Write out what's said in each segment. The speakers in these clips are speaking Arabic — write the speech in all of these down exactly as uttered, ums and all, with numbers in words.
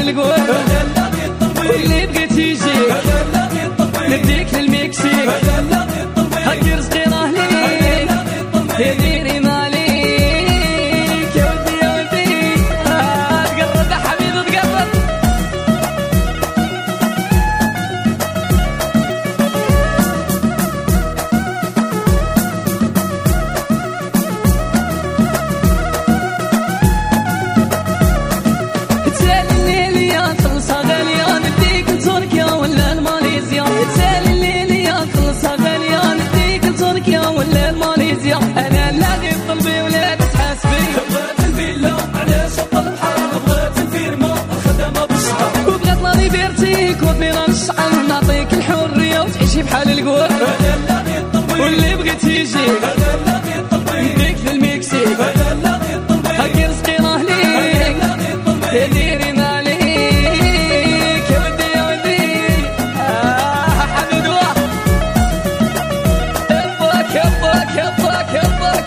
القوة واللي بغيت يجي نديك للمكسيك هكي رزقي راه ليك يا ديري ماليك يا ودي يا ودي تقرب يا حبيبي تقرب تسالي الليل يا خلصها غالية نديك لتركيا ولا الماليزيا تسالي الليل يا خلصها غالية نديك لتركيا ولا الماليزيا انا لاغي بقلبي ولا تحاسبي بغات الفيلا على شط البحر بغات الفيرما الخدمة بالشهر وبغات لا ليبرتيك وفينا الشعر نعطيك الحرية وتعيشي بحال القوة واللي بغيت يجي نديك للمكسيك هكي رزقي راه ليك يا ديري ماليك يا ودي يا ودي آه حبيبي يباك يباك يباك يباك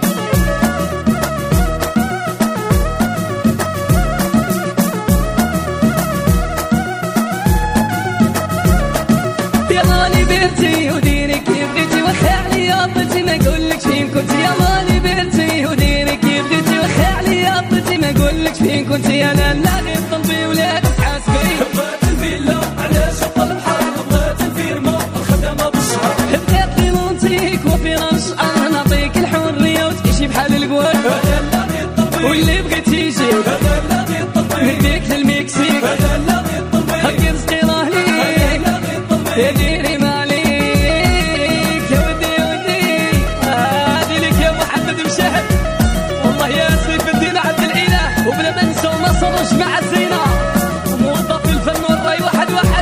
يلا ليبرتي وديري كيف بغيتي وخا عليا بغيتي ما نقولكش فين كنتي يلا ليبرتي وديري كيف بغيتي وخا عليا بغيتي ما نقولكش فين كنتي انا لاغي بقلبي ولا تحاسبي بغات الفيلا على شط البحر بغات الفيرما الخدمة بالشهر بغيت لي مونتيك وفينا الشعر نعطيك الحرية وتعيشي بحال القوة واللي بغيت يجي نديك للمكسيك هكي رزقي راه ليك يا ديري ماليك يا ودي يا ودي هادي لك يا محمد مشاهد والله يا سيف الدين عبد الاله وبلا ما ننساو نصر وجماعة زينة موظف الفن والراي واحد واحد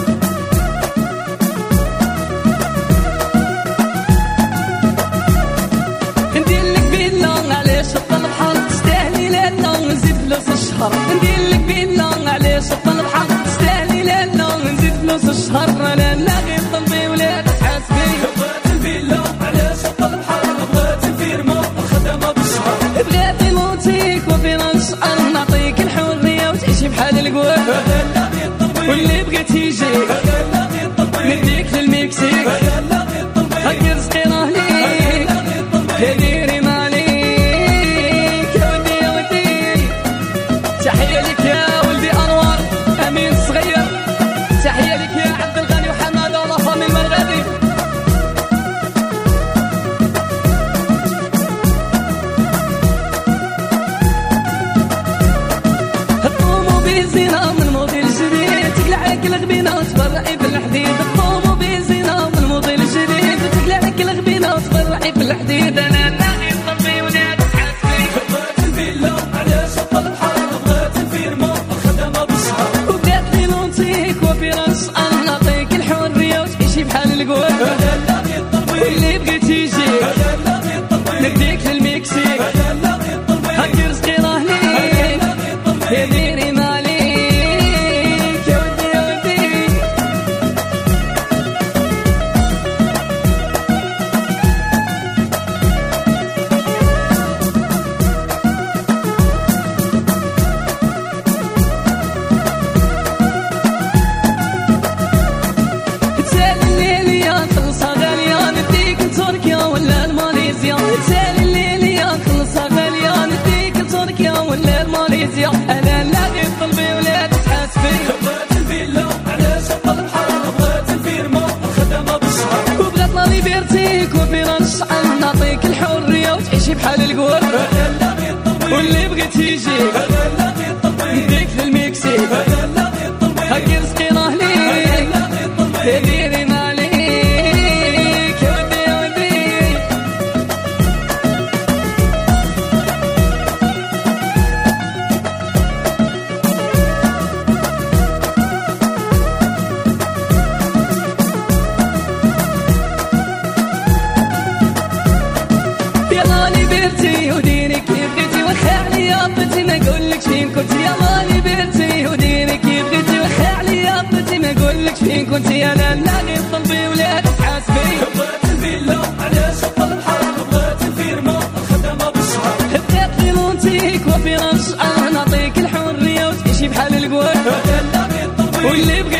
ندير لك فيلا على شط البحر تستاهلي لنا ونزيد فلوس الشهر ندير لك فيلا على شط البحر تستاهلي لنا ونزيد فلوس الشهر انا لاغي بقلبي ولا تحاسبي بغات الفيلا على شط البحر بغات الفيرما الخدمة بالشهر بغيت نموتيك وفينا نشعر نعطيك الحرية وتعيشي بحال القوة واللي بغيت يجي نديك للمكسيك هكي رزقي راه ليك يا ديري ماليك يا ودي يا ودي تحية لك يا ولدي أنوار أمين الصغير تحية لك يا عبد الغني وحمادة ولا فامي المرغدي الطوموبيل زينة من موديل جديد تقلعك الغبينة وتبرعي بالحديد الطوموبيل زينة من موديل جديد تقلعك الغبينة وتبرعي بالحديد أنا لاغي بقلبي ولا تحاسبي بغات الفيلا على شط البحر بغات الفيرما الخدمة بالشهر وبغيت لي نونتيك وفينا نشعر نعطيك الحرية وتعيشي بحال القوة واللي بغيت يجي نديك للمكسيك هكي رزقي راه ليك يا ديري ماليك يا ودي يا ودي تسالي الليل يا خلصها غالية نديك لتركيا ولا الماليزيا تسالي الليل يا خلصها غالية نديك لتركيا ولا الماليزيا انا لاغي بقلبي ولا تحاسبي بغات الفيلا على شط البحر بغات الفيرما الخدمة بالشهر وبغات لا ليبرتيك وفينا الشعر نعطيك الحرية وتعيشي بحال القوة واللي بغيت يجي نديك للمكسيك هكي رزقي راه ليك يا ديري ماليك يا ودي يا ودي يلا ليبرتي وديري كيف بغيتي وخا عليا بغيتي ما نقولكش فين كنتي يلا ليبرتي وديري كيف بغيتي وخا عليا بغيتي ما نقولكش فين كنتي انا لاغي بقلبي ولا تحاسبي بغات الفيلا على شط البحر بغات الفيرما الخدمة بالشهر بغيت لي مونتيك وفينا نشعر نعطيك الحرية وتعيشي بحال القوة واللي بغيتي